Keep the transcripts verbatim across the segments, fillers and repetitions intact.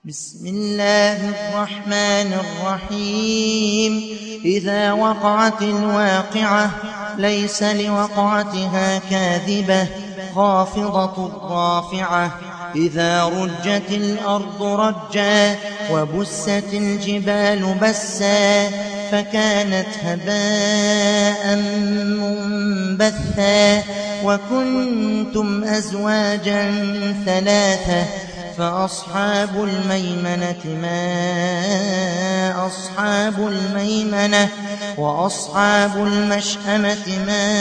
بسم الله الرحمن الرحيم. إذا وقعت الواقعة ليس لوقعتها كاذبة خافضة رافعة. إذا رجت الأرض رجا وبست الجبال بسا فكانت هباء منبثا وكنتم أزواجا ثلاثة فأصحاب الميمنة ما أصحاب الميمنة وأصحاب المشأمة ما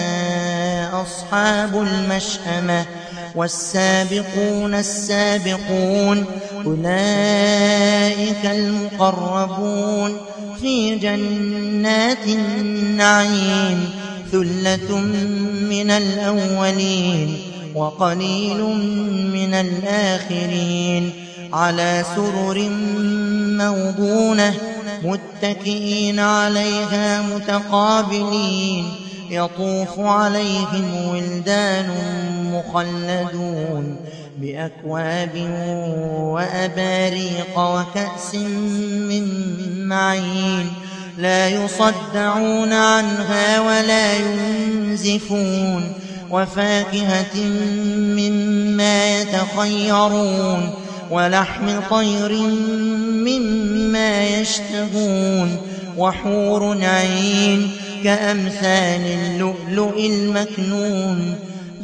أصحاب المشأمة والسابقون السابقون أولئك المقربون في جنات النعيم ثلة من الأولين وقليل من الآخرين على سرر موضونة متكئين عليها متقابلين يطوف عليهم ولدان مخلدون بأكواب وأباريق وكأس من معين لا يصدعون عنها ولا ينزفون وفاكهة مما يتخيرون ولحم طير مما يشتهون وحور عين كأمثال اللؤلؤ المكنون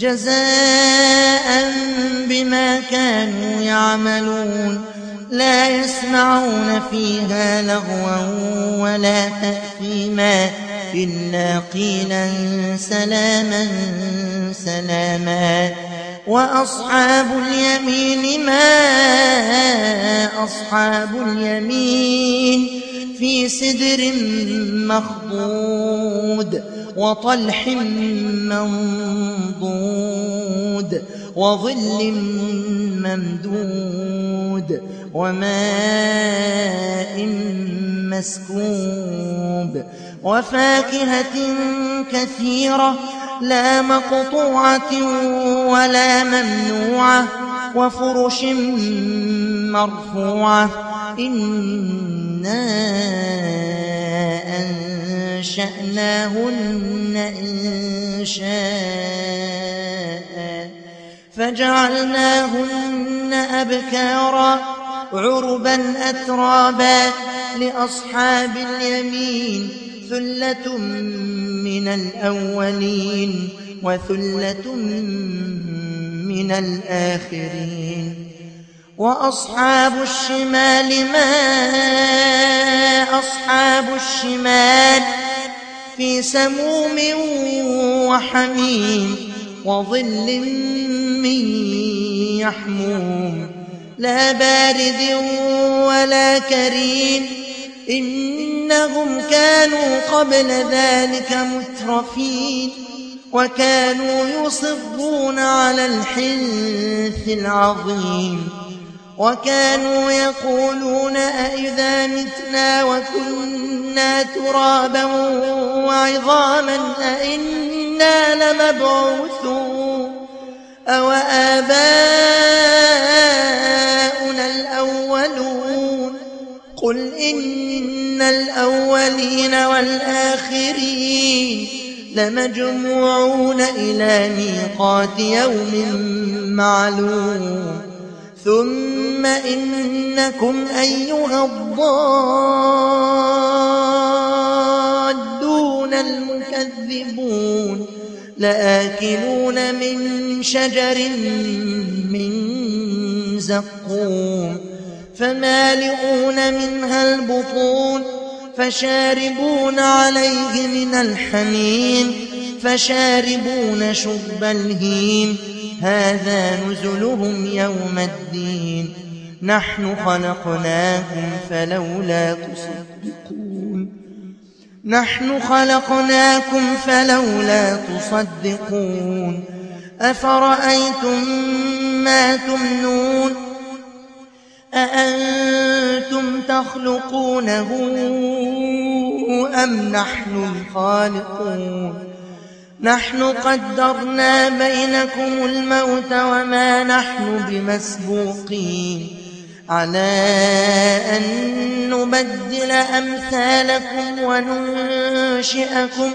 جزاء بما كانوا يعملون لا يسمعون فيها لغوا ولا تأثيما إلا قيلا سلاما سلاما. وأصحاب اليمين ما أصحاب اليمين في سدر مخضود وطلح منضود وظل ممدود وماء مسكوب وفاكهة كثيرة لا مقطوعة ولا ممنوعة وفرش مرفوعة إنا أنشأناهن إنشاء فجعلناهن أبكارا عربا أترابا لأصحاب اليمين ثلة من الأولين وثلة من الآخرين. وأصحاب الشمال ما أصحاب الشمال في سموم وحميم وظل من يحموم لا بارد ولا كريم إنهم كانوا قبل ذلك مترفين وكانوا يصرون على الحنث العظيم وكانوا يقولون أئذا متنا وكنا ترابا وعظاما أئنا لمبعوثون أو آباؤنا الأولون قل إن الأولين والآخرين لمجموعون إلى ميقات يوم معلوم ثم إنكم أيها الضالون المكذبون لآكلون من شجر من زقوم فمالئون منها البطون فشاربون عليه من الحميم فشاربون شرب الهيم هذا نزلهم يوم الدين نحن خلقناكم فلولا تصدقون نحن خلقناكم فلولا تصدقون أفرأيتم ما تمنون أأنتم تخلقونه أم نحن الخالقون نحن قدرنا بينكم الموت وما نحن بمسبوقين على أن نبدل أمثالكم وننشئكم,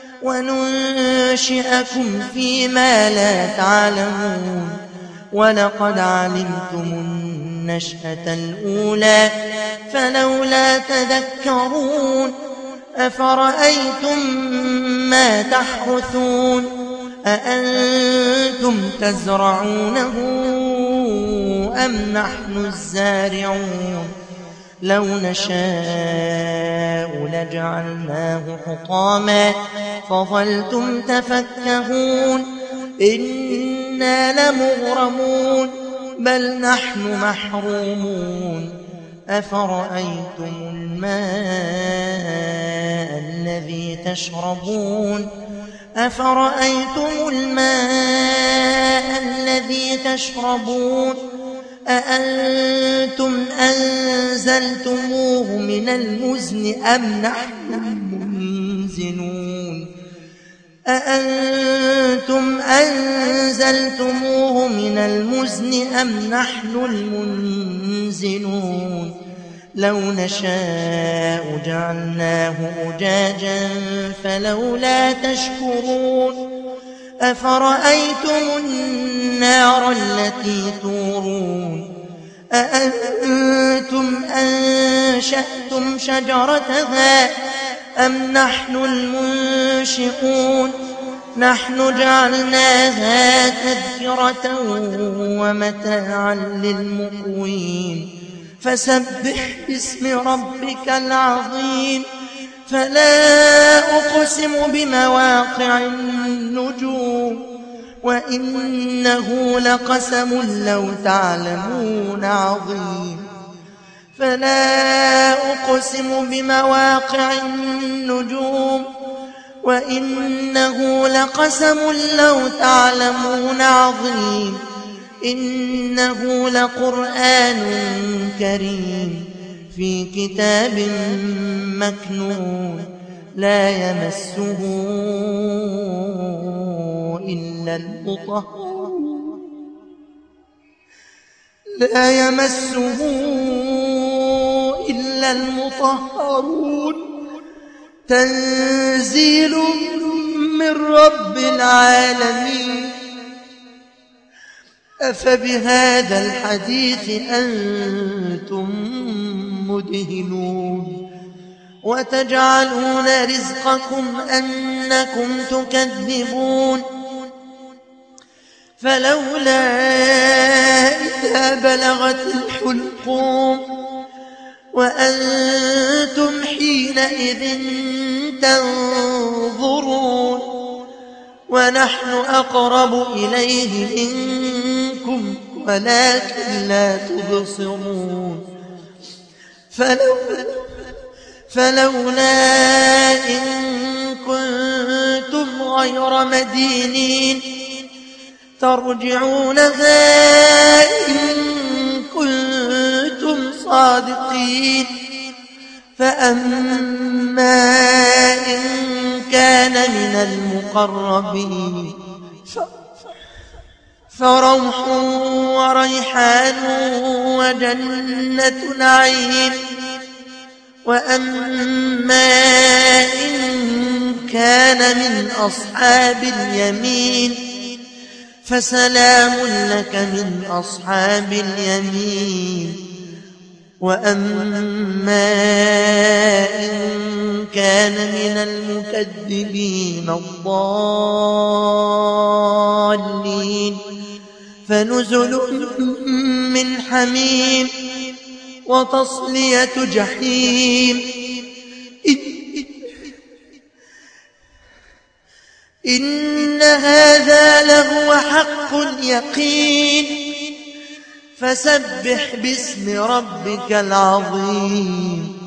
وننشئكم فيما لا تعلمون ولقد علمتم النشأة الأولى فلولا تذكرون أفرأيتم ما تحرثون أأنتم تزرعونه أم نحن الزارعون لو نشاء لجعلناه حطاما فظلتم تفكهون إنا لمغرمون بل نحن محرومون أفرأيتم الماء الذي تشربون أفرأيتم الماء الذي تشربون أأنتم أنزلتموه من المزن أم نحن المنزلون أأنتم أنزلتموه من المزن أم نحن المنزلون لو نشاء جعلناه أجاجا فلولا تشكرون أفرأيتم النار التي تورون أأنتم أنشأتم شجرتها أم نحن المنشئون نحن جعلناها تذكرة ومتاعا للمقوين فسبح باسم ربك العظيم فلا أقسم بمواقع النجوم وإنه لقسم لو تعلمون عظيم فلا أقسم بمواقع النجوم وإنه لقسم لو تعلمون عظيم إنه لقرآن كريم في كتاب مكنون لا يمسه إلا المطهرون لا يمسه إلا المطهرون تنزيل من رب العالمين أفبهذا الحديث أنتم مدهنون وتجعلون رزقكم أنكم تكذبون فلولا إذا بلغت الحلقوم وأنتم حينئذ تنظرون ونحن أقرب إليه منكم ولكن لا تبصرون فلولا, فلولا إن كنتم غير مدينين ترجعونها إن كنتم صادقين فأما إن كان من المقربين فروح وريحان وجنة نعيم وأما إن كان من أصحاب اليمين فسلام لك من أصحاب اليمين وأما إن كان من المكذبين الضالين فنزل من حميم وتصلية جحيم إن هذا لهو حق اليقين فسبح باسم ربك العظيم